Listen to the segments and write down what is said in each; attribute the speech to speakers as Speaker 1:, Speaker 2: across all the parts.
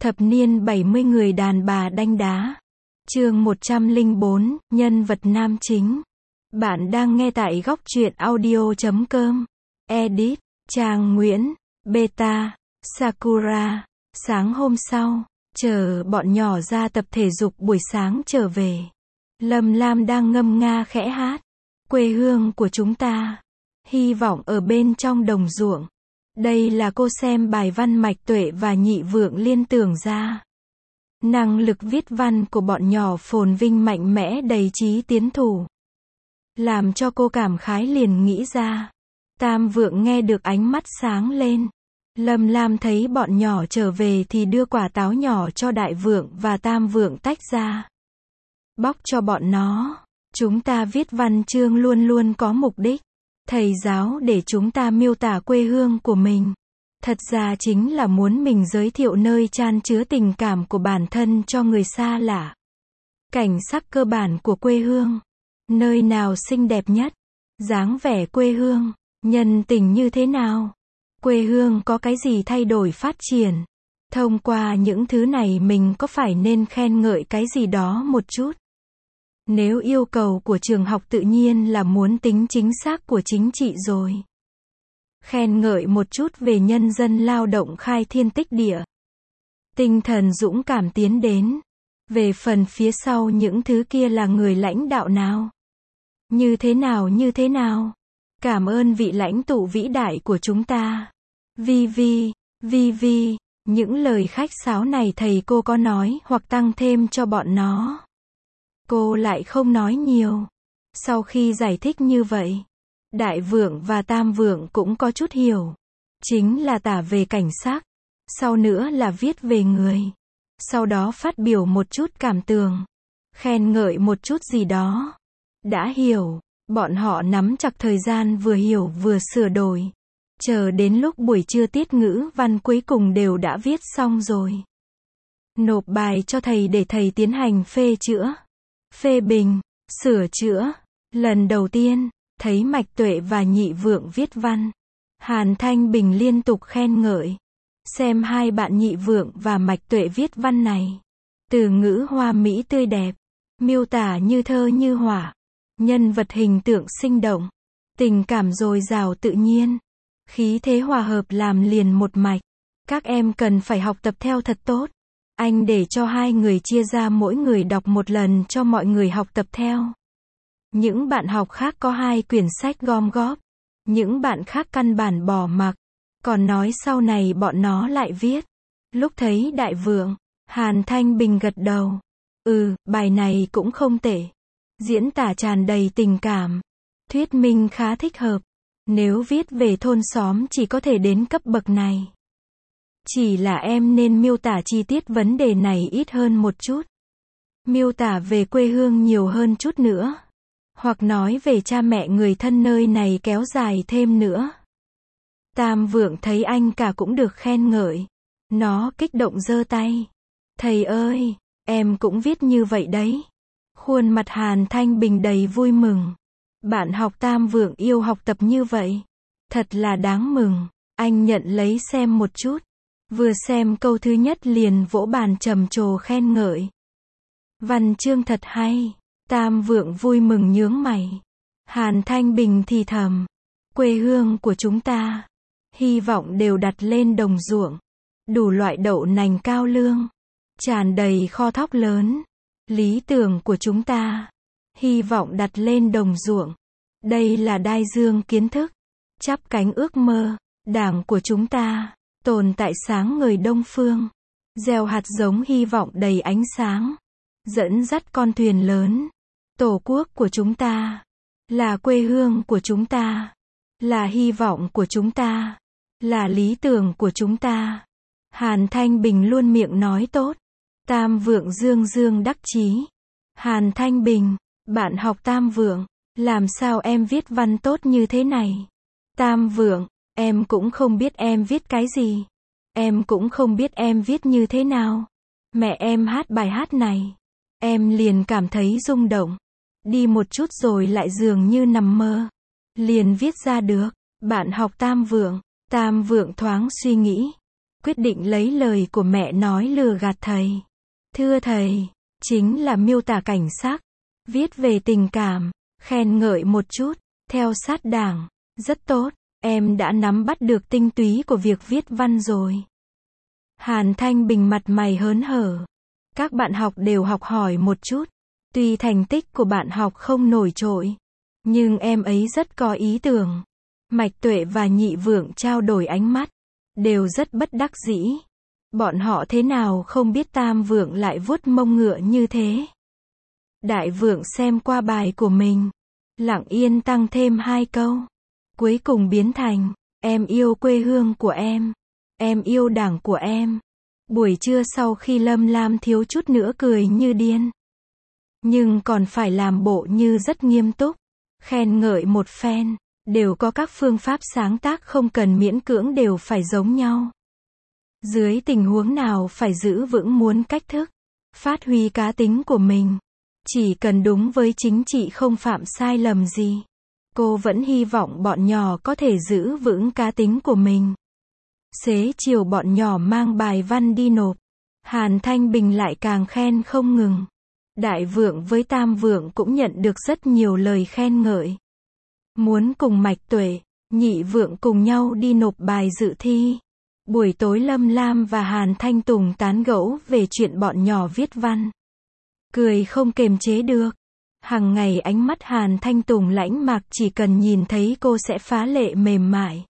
Speaker 1: Thập niên 70 người đàn bà đanh đá. Chương 104, nhân vật nam chính. Bạn đang nghe tại góc truyện audio.com. Edit, Trang Nguyễn, Beta, Sakura. Sáng hôm sau, chờ bọn nhỏ ra tập thể dục buổi sáng trở về. Lâm Lam đang ngâm nga khẽ hát. Quê hương của chúng ta. Hy vọng ở bên trong đồng ruộng. Đây là cô xem bài văn Mạch Tuệ và Nhị Vượng liên tưởng ra. Năng lực viết văn của bọn nhỏ phồn vinh mạnh mẽ đầy chí tiến thủ. Làm cho cô cảm khái liền nghĩ ra. Tam Vượng nghe được ánh mắt sáng lên. Lâm Lam thấy bọn nhỏ trở về thì đưa quả táo nhỏ cho Đại Vượng và Tam Vượng tách ra. Bóc cho bọn nó. Chúng ta viết văn chương luôn luôn có mục đích. Thầy giáo để chúng ta miêu tả quê hương của mình. Thật ra chính là muốn mình giới thiệu nơi chan chứa tình cảm của bản thân cho người xa lạ. Cảnh sắc cơ bản của quê hương. Nơi nào xinh đẹp nhất? Dáng vẻ quê hương. Nhân tình như thế nào? Quê hương có cái gì thay đổi phát triển? Thông qua những thứ này mình có phải nên khen ngợi cái gì đó một chút? Nếu yêu cầu của trường học tự nhiên là muốn tính chính xác của chính trị rồi. Khen ngợi một chút về nhân dân lao động khai thiên tích địa. Tinh thần dũng cảm tiến đến. Về phần phía sau những thứ kia là người lãnh đạo nào? Như thế nào? Cảm ơn vị lãnh tụ vĩ đại của chúng ta. Vi, những lời khách sáo này thầy cô có nói hoặc tăng thêm cho bọn nó. Cô lại không nói nhiều. Sau khi giải thích như vậy, Đại Vượng và Tam Vượng cũng có chút hiểu. Chính là tả về cảnh sắc. Sau nữa là viết về người. Sau đó phát biểu một chút cảm tưởng. Khen ngợi một chút gì đó. Đã hiểu. Bọn họ nắm chặt thời gian vừa hiểu vừa sửa đổi. Chờ đến lúc buổi trưa tiết ngữ văn cuối cùng đều đã viết xong rồi. Nộp bài cho thầy để thầy tiến hành phê chữa. Phê bình, sửa chữa. Lần đầu tiên, thấy Mạch Tuệ và Nhị Vượng viết văn. Hàn Thanh Bình liên tục khen ngợi. Xem hai bạn Nhị Vượng và Mạch Tuệ viết văn này. Từ ngữ hoa mỹ tươi đẹp. Miêu tả như thơ như họa. Nhân vật hình tượng sinh động. Tình cảm dồi dào tự nhiên. Khí thế hòa hợp làm liền một mạch. Các em cần phải học tập theo thật tốt. Anh để cho hai người chia ra mỗi người đọc một lần cho mọi người học tập theo. Những bạn học khác có 2 quyển sách gom góp. Những bạn khác căn bản bỏ mặc. Còn nói sau này bọn nó lại viết. Lúc thấy Đại Vượng, Hàn Thanh Bình gật đầu. Bài này cũng không tệ. Diễn tả tràn đầy tình cảm. Thuyết minh khá thích hợp. Nếu viết về thôn xóm chỉ có thể đến cấp bậc này. Chỉ là em nên miêu tả chi tiết vấn đề này ít hơn một chút. Miêu tả về quê hương nhiều hơn chút nữa. Hoặc nói về cha mẹ người thân nơi này kéo dài thêm nữa. Tam Vượng thấy anh cả cũng được khen ngợi. Nó kích động giơ tay. Thầy ơi, em cũng viết như vậy đấy. Khuôn mặt Hàn Thanh Bình đầy vui mừng. Bạn học Tam Vượng yêu học tập như vậy. Thật là đáng mừng. Anh nhận lấy xem một chút. Vừa xem câu thứ nhất liền vỗ bàn trầm trồ khen ngợi. Văn chương thật hay. Tam Vượng vui mừng nhướng mày. Hàn Thanh Bình thì thầm. Quê hương của chúng ta. Hy vọng đều đặt lên đồng ruộng. Đủ loại đậu nành cao lương. Tràn đầy kho thóc lớn. Lý tưởng của chúng ta. Hy vọng đặt lên đồng ruộng. Đây là đai dương kiến thức. Chắp cánh ước mơ. Đảng của chúng ta. Tồn tại sáng ngời đông phương. Gieo hạt giống hy vọng đầy ánh sáng. Dẫn dắt con thuyền lớn. Tổ quốc của chúng ta. Là quê hương của chúng ta. Là hy vọng của chúng ta. Là lý tưởng của chúng ta. Hàn Thanh Bình luôn miệng nói tốt. Tam Vượng dương đắc chí. Hàn Thanh Bình, bạn học Tam Vượng. Làm sao em viết văn tốt như thế này? Tam Vượng, em cũng không biết em viết cái gì. Em cũng không biết em viết như thế nào. Mẹ em hát bài hát này. Em liền cảm thấy rung động. Đi một chút rồi lại dường như nằm mơ. Liền viết ra được. Bạn học Tam Vượng. Tam Vượng thoáng suy nghĩ. quyết định lấy lời của mẹ nói lừa gạt thầy. Thưa thầy, chính là miêu tả cảnh sắc, viết về tình cảm, khen ngợi một chút, theo sát Đảng, rất tốt, em đã nắm bắt được tinh túy của việc viết văn rồi. Hàn Thanh Bình mặt mày hớn hở. Các bạn học đều học hỏi một chút. Tuy thành tích của bạn học không nổi trội, nhưng em ấy rất có ý tưởng. Mạch Tuệ và Nhị Vượng trao đổi ánh mắt, đều rất bất đắc dĩ. Bọn họ thế nào không biết Tam Vượng lại vuốt mông ngựa như thế. Đại Vượng xem qua bài của mình, lặng yên tăng thêm 2 câu. Cuối cùng biến thành, em yêu quê hương của em yêu Đảng của em. Buổi trưa sau khi Lâm Lam thiếu chút nữa cười như điên, nhưng còn phải làm bộ như rất nghiêm túc, khen ngợi một phen, đều có các phương pháp sáng tác không cần miễn cưỡng đều phải giống nhau. Dưới tình huống nào phải giữ vững muốn cách thức, phát huy cá tính của mình. Chỉ cần đúng với chính trị không phạm sai lầm gì. Cô vẫn hy vọng bọn nhỏ có thể giữ vững cá tính của mình. Xế chiều bọn nhỏ mang bài văn đi nộp. Hàn Thanh Bình lại càng khen không ngừng. Đại Vượng với Tam Vượng cũng nhận được rất nhiều lời khen ngợi. Muốn cùng Mạch Tuệ, Nhị Vượng cùng nhau đi nộp bài dự thi. Buổi tối Lâm Lam và Hàn Thanh Tùng tán gẫu về chuyện bọn nhỏ viết văn. Cười không kềm chế được. Hằng ngày ánh mắt Hàn Thanh Tùng lãnh mạc, chỉ cần nhìn thấy cô sẽ phá lệ mềm mại.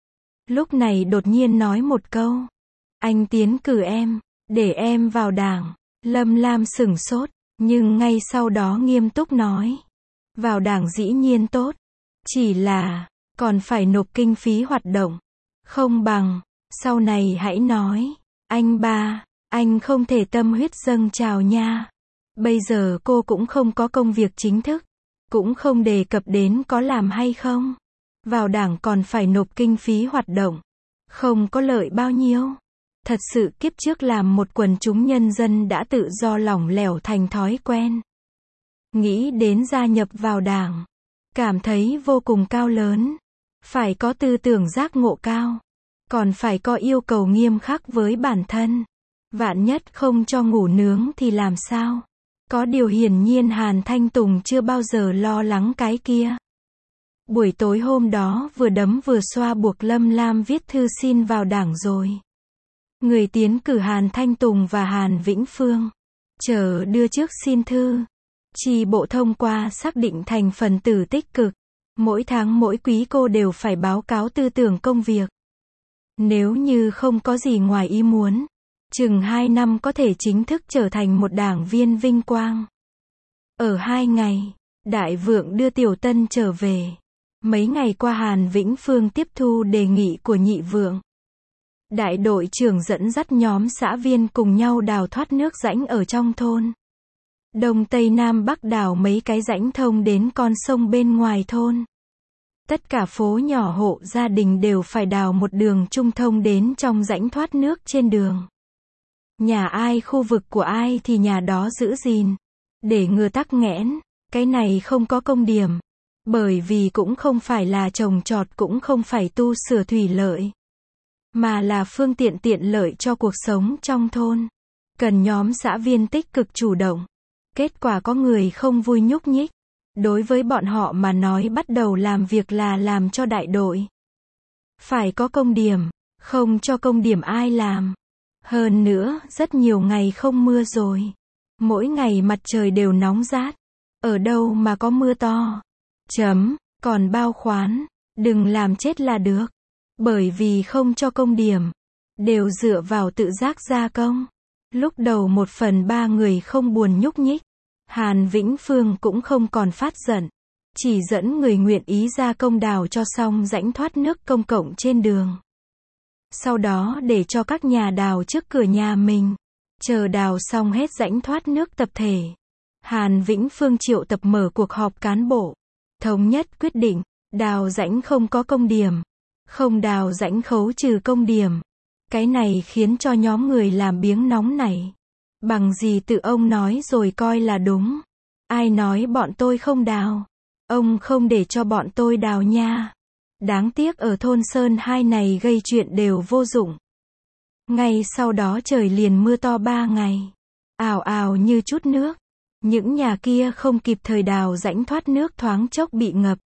Speaker 1: Lúc này đột nhiên nói một câu. Anh tiến cử em, để em vào Đảng. Lâm Lam sửng sốt, nhưng ngay sau đó nghiêm túc nói. Vào Đảng dĩ nhiên tốt. Chỉ là, còn phải nộp kinh phí hoạt động. Không bằng, sau này hãy nói. Anh ba, anh không thể tâm huyết dâng trào nha. Bây giờ cô cũng không có công việc chính thức. Cũng không đề cập đến có làm hay không. Vào Đảng còn phải nộp kinh phí hoạt động. Không có lợi bao nhiêu. Thật sự kiếp trước làm một quần chúng nhân dân đã tự do lỏng lẻo thành thói quen. Nghĩ đến gia nhập vào Đảng. Cảm thấy vô cùng cao lớn. Phải có tư tưởng giác ngộ cao. Còn phải có yêu cầu nghiêm khắc với bản thân. Vạn nhất không cho ngủ nướng thì làm sao? Có điều hiển nhiên Hàn Thanh Tùng chưa bao giờ lo lắng cái kia. Buổi tối hôm đó vừa đấm vừa xoa buộc Lâm Lam viết thư xin vào Đảng rồi. Người tiến cử Hàn Thanh Tùng và Hàn Vĩnh Phương chờ đưa trước xin thư. Chi bộ thông qua xác định thành phần tử tích cực. Mỗi tháng mỗi quý cô đều phải báo cáo tư tưởng công việc. Nếu như không có gì ngoài ý muốn, chừng 2 năm có thể chính thức trở thành một đảng viên vinh quang. Ở 2 ngày, Đại Vượng đưa Tiểu Tân trở về. Mấy ngày qua Hàn Vĩnh Phương tiếp thu đề nghị của Nhị Vượng. Đại đội trưởng dẫn dắt nhóm xã viên cùng nhau đào thoát nước rãnh ở trong thôn. Đông Tây Nam Bắc đào mấy cái rãnh thông đến con sông bên ngoài thôn. Tất cả phố nhỏ hộ gia đình đều phải đào một đường trung thông đến trong rãnh thoát nước trên đường. Nhà ai khu vực của ai thì nhà đó giữ gìn. Để ngừa tắc nghẽn, cái này không có công điểm. Bởi vì cũng không phải là trồng trọt cũng không phải tu sửa thủy lợi. Mà là phương tiện tiện lợi cho cuộc sống trong thôn. Cần nhóm xã viên tích cực chủ động. Kết quả có người không vui nhúc nhích. Đối với bọn họ mà nói bắt đầu làm việc là làm cho đại đội. Phải có công điểm, không cho công điểm ai làm. Hơn nữa, rất nhiều ngày không mưa rồi. Mỗi ngày mặt trời đều nóng rát. Ở đâu mà có mưa to. Còn bao khoán, đừng làm chết là được. Bởi vì không cho công điểm, đều dựa vào tự giác gia công. Lúc đầu 1/3 người không buồn nhúc nhích. Hàn Vĩnh Phương cũng không còn phát giận. Chỉ dẫn người nguyện ý gia công đào cho xong rãnh thoát nước công cộng trên đường. Sau đó để cho các nhà đào trước cửa nhà mình. Chờ đào xong hết rãnh thoát nước tập thể. Hàn Vĩnh Phương triệu tập mở cuộc họp cán bộ. Thống nhất quyết định, đào rãnh không có công điểm. Không đào rãnh khấu trừ công điểm. Cái này khiến cho nhóm người làm biếng nóng nảy. Bằng gì tự ông nói rồi coi là đúng. Ai nói bọn tôi không đào. Ông không để cho bọn tôi đào nha. Đáng tiếc ở thôn Sơn 2 này gây chuyện đều vô dụng. Ngay sau đó trời liền mưa to 3 ngày. Ào ào như chút nước. Những nhà kia không kịp thời đào rãnh thoát nước thoáng chốc bị ngập.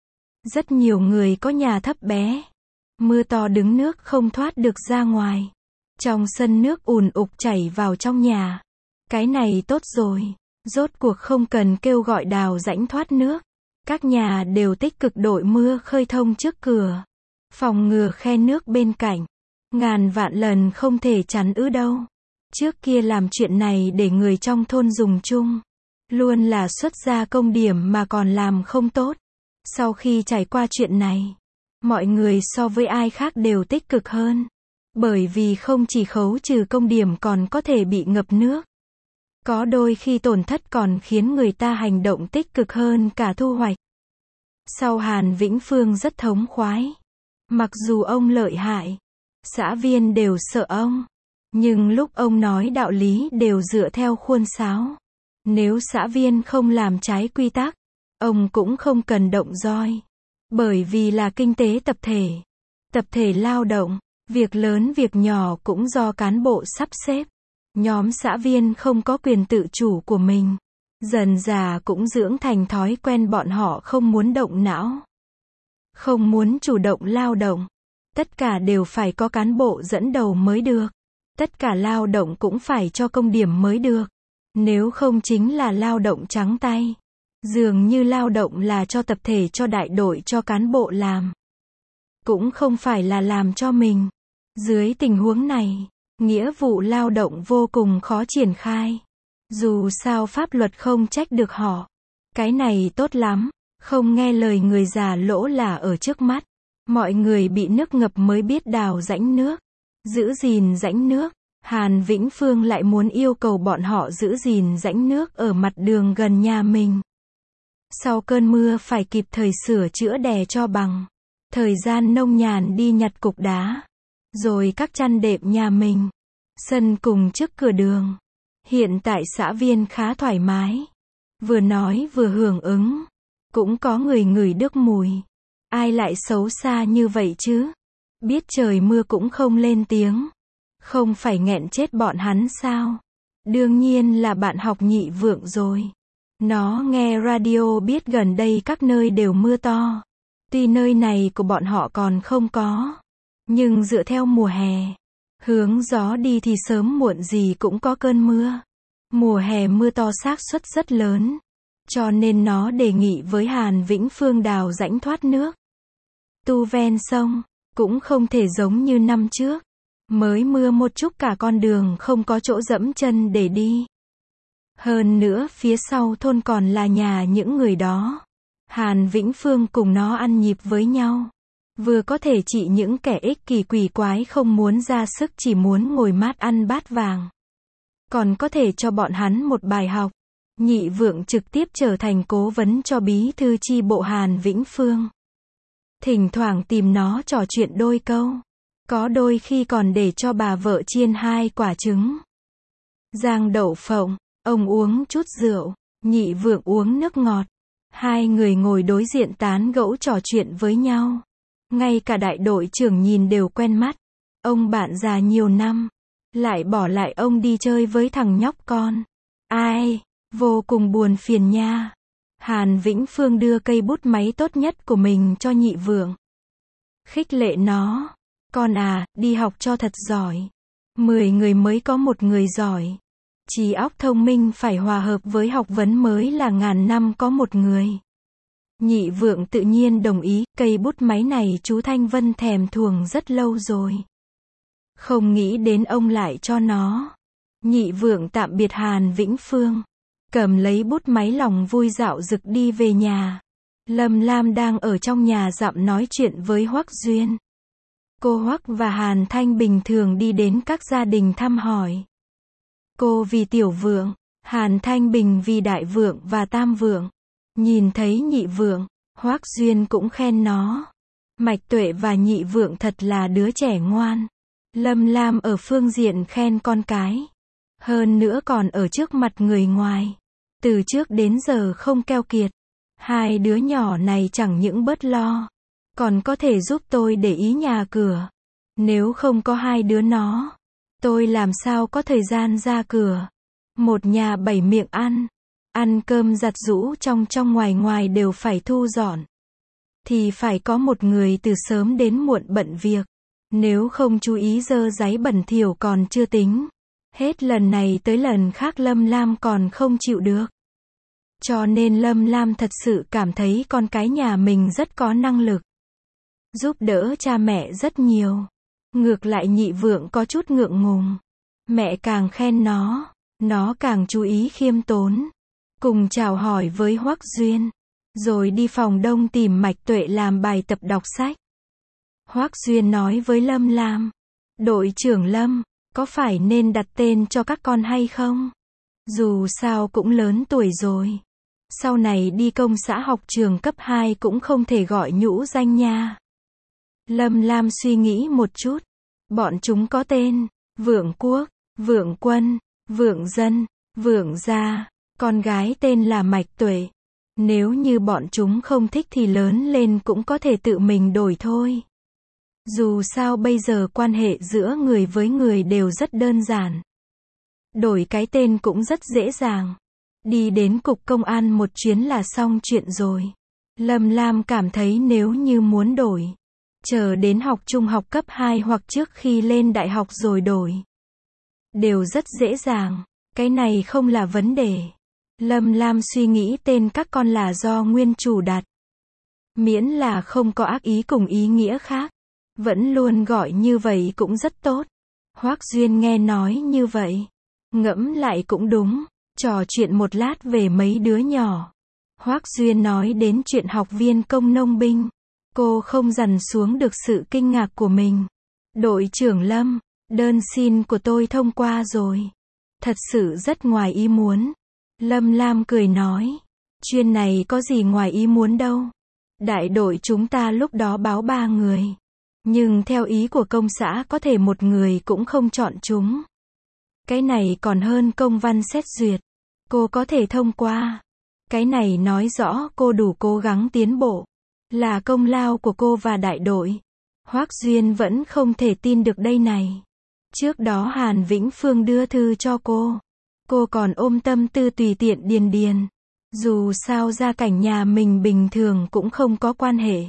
Speaker 1: Rất nhiều người có nhà thấp bé. Mưa to đứng nước không thoát được ra ngoài. Trong sân nước ùn ục chảy vào trong nhà. Cái này tốt rồi. Rốt cuộc không cần kêu gọi đào rãnh thoát nước. Các nhà đều tích cực đội mưa khơi thông trước cửa. Phòng ngừa khe nước bên cạnh. Ngàn vạn lần không thể chắn ứ đâu. Trước kia làm chuyện này để người trong thôn dùng chung. Luôn là xuất ra công điểm mà còn làm không tốt. Sau khi trải qua chuyện này, mọi người so với ai khác đều tích cực hơn. Bởi vì không chỉ khấu trừ công điểm còn có thể bị ngập nước. Có đôi khi tổn thất còn khiến người ta hành động tích cực hơn cả thu hoạch. Sau Hàn Vĩnh Phương rất thống khoái. Mặc dù ông lợi hại, xã viên đều sợ ông. Nhưng lúc ông nói đạo lý đều dựa theo khuôn sáo. Nếu xã viên không làm trái quy tắc, ông cũng không cần động roi. Bởi vì là kinh tế tập thể lao động, việc lớn việc nhỏ cũng do cán bộ sắp xếp. Nhóm xã viên không có quyền tự chủ của mình. Dần dà cũng dưỡng thành thói quen bọn họ không muốn động não. Không muốn chủ động lao động. Tất cả đều phải có cán bộ dẫn đầu mới được. Tất cả lao động cũng phải cho công điểm mới được. Nếu không chính là lao động trắng tay. Dường như lao động là cho tập thể cho đại đội cho cán bộ làm. Cũng không phải là làm cho mình. Dưới tình huống này, nghĩa vụ lao động vô cùng khó triển khai. Dù sao pháp luật không trách được họ. Cái này tốt lắm. Không nghe lời người già lỗ là ở trước mắt. Mọi người bị nước ngập mới biết đào rãnh nước. Giữ gìn rãnh nước. Hàn Vĩnh Phương lại muốn yêu cầu bọn họ giữ gìn rãnh nước ở mặt đường gần nhà mình. Sau cơn mưa phải kịp thời sửa chữa đè cho bằng. Thời gian nông nhàn đi nhặt cục đá. Rồi các chăn đệm nhà mình. Sân cùng trước cửa đường. Hiện tại xã viên khá thoải mái. Vừa nói vừa hưởng ứng. Cũng có người ngửi được mùi. Ai lại xấu xa như vậy chứ? Biết trời mưa cũng không lên tiếng. Không phải nghẹn chết bọn hắn sao? Đương nhiên là bạn học Nhị Vượng rồi. Nó nghe radio biết gần đây các nơi đều mưa to. Tuy nơi này của bọn họ còn không có. Nhưng dựa theo mùa hè. Hướng gió đi thì sớm muộn gì cũng có cơn mưa. Mùa hè mưa to xác suất rất lớn. Cho nên nó đề nghị với Hàn Vĩnh Phương đào rãnh thoát nước. Tu ven sông. Cũng không thể giống như năm trước. Mới mưa một chút cả con đường không có chỗ dẫm chân để đi. Hơn nữa phía sau thôn còn là nhà những người đó. Hàn Vĩnh Phương cùng nó ăn nhịp với nhau. Vừa có thể trị những kẻ ích kỷ quỷ quái không muốn ra sức chỉ muốn ngồi mát ăn bát vàng. Còn có thể cho bọn hắn một bài học. Nhị Vượng trực tiếp trở thành cố vấn cho bí thư chi bộ Hàn Vĩnh Phương. Thỉnh thoảng tìm nó trò chuyện đôi câu. Có đôi khi còn để cho bà vợ chiên 2 quả trứng. Rang đậu phộng, ông uống chút rượu, Nhị Vượng uống nước ngọt. Hai người ngồi đối diện tán gẫu trò chuyện với nhau. Ngay cả đại đội trưởng nhìn đều quen mắt. Ông bạn già nhiều năm. Lại bỏ lại ông đi chơi với thằng nhóc con. Ai, vô cùng buồn phiền nha. Hàn Vĩnh Phương đưa cây bút máy tốt nhất của mình cho Nhị Vượng. Khích lệ nó. Con à, đi học cho thật giỏi. 10 người mới có một người giỏi. Trí óc thông minh phải hòa hợp với học vấn mới là ngàn năm có một người. Nhị Vượng tự nhiên đồng ý, cây bút máy này chú Thanh Vân thèm thuồng rất lâu rồi. Không nghĩ đến ông lại cho nó. Nhị Vượng tạm biệt Hàn Vĩnh Phương. Cầm lấy bút máy lòng vui dạo dực đi về nhà. Lâm Lam đang ở trong nhà dặm nói chuyện với Hoắc Duyên. Cô Hoắc và Hàn Thanh bình thường đi đến các gia đình thăm hỏi. Cô vì Tiểu Vượng, Hàn Thanh Bình vì Đại Vượng và Tam Vượng. Nhìn thấy Nhị Vượng, Hoắc Duyên cũng khen nó. Mạch Tuệ và Nhị Vượng thật là đứa trẻ ngoan. Lâm Lam ở phương diện khen con cái. Hơn nữa còn ở trước mặt người ngoài. Từ trước đến giờ không keo kiệt. Hai đứa nhỏ này chẳng những bớt lo. Còn có thể giúp tôi để ý nhà cửa. Nếu không có hai đứa nó, Tôi làm sao có thời gian ra cửa. Một nhà 7 miệng ăn cơm giặt giũ trong trong ngoài ngoài đều phải thu dọn. Thì phải có một người từ sớm đến muộn bận việc. Nếu không chú ý dơ dáy bẩn thỉu còn chưa tính. Hết lần này tới lần khác Lâm Lam còn không chịu được. Cho nên Lâm Lam thật sự cảm thấy con cái nhà mình rất có năng lực. Giúp đỡ cha mẹ rất nhiều. Ngược lại Nhị Vượng có chút ngượng ngùng. Mẹ càng khen nó càng chú ý khiêm tốn. Cùng chào hỏi với Hoắc Duyên. Rồi đi phòng đông tìm Mạch Tuệ làm bài tập đọc sách. Hoắc Duyên nói với Lâm Lam. Đội trưởng Lâm, có phải nên đặt tên cho các con hay không? Dù sao cũng lớn tuổi rồi. Sau này đi công xã học trường cấp 2 cũng không thể gọi nhũ danh nha. Lâm Lam suy nghĩ một chút. Bọn chúng có tên. Vượng Quốc, Vượng Quân, Vượng Dân, Vượng Gia. Con gái tên là Mạch Tuệ. Nếu như bọn chúng không thích thì lớn lên cũng có thể tự mình đổi thôi. Dù sao bây giờ quan hệ giữa người với người đều rất đơn giản. Đổi cái tên cũng rất dễ dàng. Đi đến cục công an một chuyến là xong chuyện rồi. Lâm Lam cảm thấy nếu như muốn đổi, chờ đến học trung học cấp 2 hoặc trước khi lên đại học rồi đổi. Đều rất dễ dàng. Cái này không là vấn đề. Lâm Lam suy nghĩ tên các con là do nguyên chủ đặt. Miễn là không có ác ý cùng ý nghĩa khác. Vẫn luôn gọi như vậy cũng rất tốt. Hoắc Duyên nghe nói như vậy. Ngẫm lại cũng đúng. Trò chuyện một lát về mấy đứa nhỏ. Hoắc Duyên nói đến chuyện học viên công nông binh. Cô không dằn xuống được sự kinh ngạc của mình. Đội trưởng Lâm, đơn xin của tôi thông qua rồi. Thật sự rất ngoài ý muốn. Lâm Lam cười nói. Chuyện này có gì ngoài ý muốn đâu. Đại đội chúng ta lúc đó báo 3 người. Nhưng theo ý của công xã có thể một người cũng không chọn chúng. Cái này còn hơn công văn xét duyệt. Cô có thể thông qua. Cái này nói rõ cô đủ cố gắng tiến bộ. Là công lao của cô và đại đội. Hoắc Duyên vẫn không thể tin được đây này. Trước đó Hàn Vĩnh Phương đưa thư cho cô. Cô còn ôm tâm tư tùy tiện điền. Dù sao gia cảnh nhà mình bình thường cũng không có quan hệ.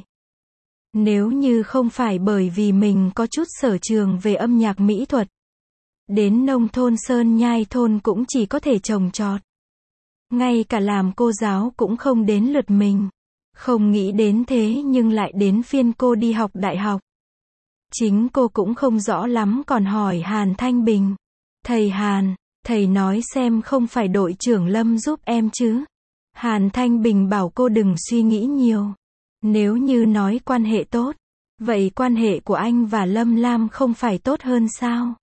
Speaker 1: Nếu như không phải bởi vì mình có chút sở trường về âm nhạc mỹ thuật. Đến nông thôn Sơn Nhai thôn cũng chỉ có thể trồng trọt. Ngay cả làm cô giáo cũng không đến lượt mình. Không nghĩ đến thế nhưng lại đến phiên cô đi học đại học. Chính cô cũng không rõ lắm còn hỏi Hàn Thanh Bình. Thầy Hàn, thầy nói xem không phải đội trưởng Lâm giúp em chứ. Hàn Thanh Bình bảo cô đừng suy nghĩ nhiều. Nếu như nói quan hệ tốt, vậy quan hệ của anh và Lâm Lam không phải tốt hơn sao?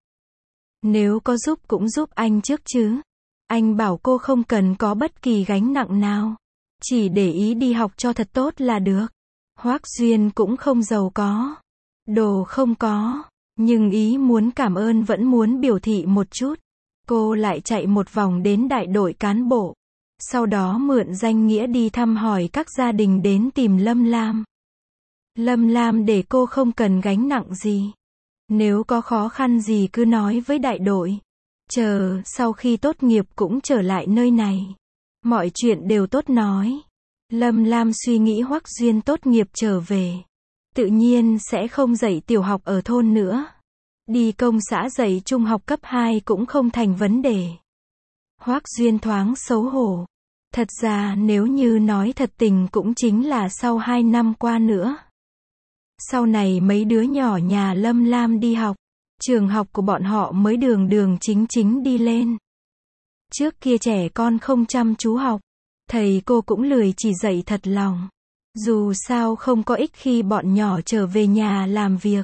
Speaker 1: Nếu có giúp cũng giúp anh trước chứ. Anh bảo cô không cần có bất kỳ gánh nặng nào. Chỉ để ý đi học cho thật tốt là được. Hoắc Duyên cũng không giàu có. Đồ không có. Nhưng ý muốn cảm ơn vẫn muốn biểu thị một chút. Cô lại chạy một vòng đến đại đội cán bộ. Sau đó mượn danh nghĩa đi thăm hỏi các gia đình đến tìm Lâm Lam. Lâm Lam để cô không cần gánh nặng gì. Nếu có khó khăn gì cứ nói với đại đội. Chờ, sau khi tốt nghiệp cũng trở lại nơi này. Mọi chuyện đều tốt nói. Lâm Lam suy nghĩ Hoắc Duyên tốt nghiệp trở về. Tự nhiên sẽ không dạy tiểu học ở thôn nữa. Đi công xã dạy trung học cấp 2 cũng không thành vấn đề. Hoắc Duyên thoáng xấu hổ. Thật ra nếu như nói thật tình cũng chính là sau 2 năm qua nữa. Sau này mấy đứa nhỏ nhà Lâm Lam đi học. Trường học của bọn họ mới đường chính đi lên. Trước kia trẻ con không chăm chú học. Thầy cô cũng lười chỉ dạy thật lòng. Dù sao không có ích khi bọn nhỏ trở về nhà làm việc.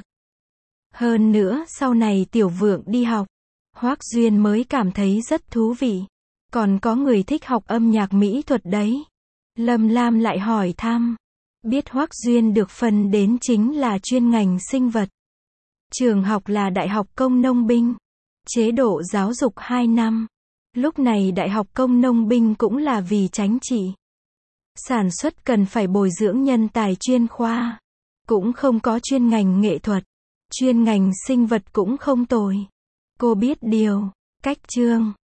Speaker 1: Hơn nữa sau này Tiểu Vượng đi học. Hoắc Duyên mới cảm thấy rất thú vị. Còn có người thích học âm nhạc mỹ thuật đấy. Lâm Lam lại hỏi thăm. Biết Hoắc Duyên được phân đến chính là chuyên ngành sinh vật. Trường học là Đại học Công Nông binh. Chế độ giáo dục 2 năm. Lúc này Đại học Công Nông binh cũng là vì chính trị. Sản xuất cần phải bồi dưỡng nhân tài chuyên khoa. Cũng không có chuyên ngành nghệ thuật. Chuyên ngành sinh vật cũng không tồi. Cô biết điều. Cách chương